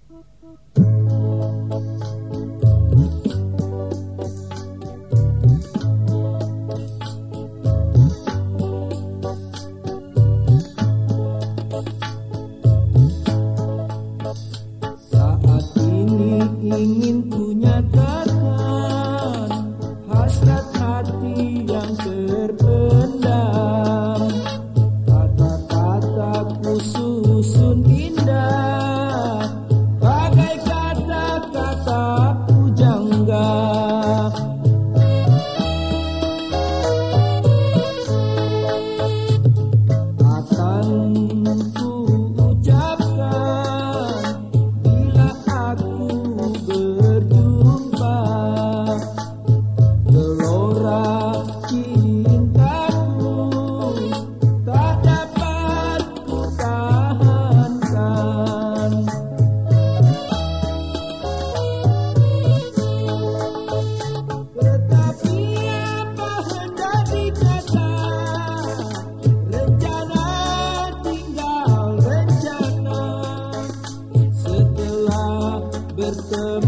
Saat ini ingin ku nyatakan hasrat hati yang terpendam. Kata-kataku susun indah, bagai kata-kata pujangga. Akan ku ucapkan bila aku berjumpa, gelora cintaku tak dapat ku tahankan. Tetapi apa hendak dikata, rencana tinggal rencana. Setelah bertemu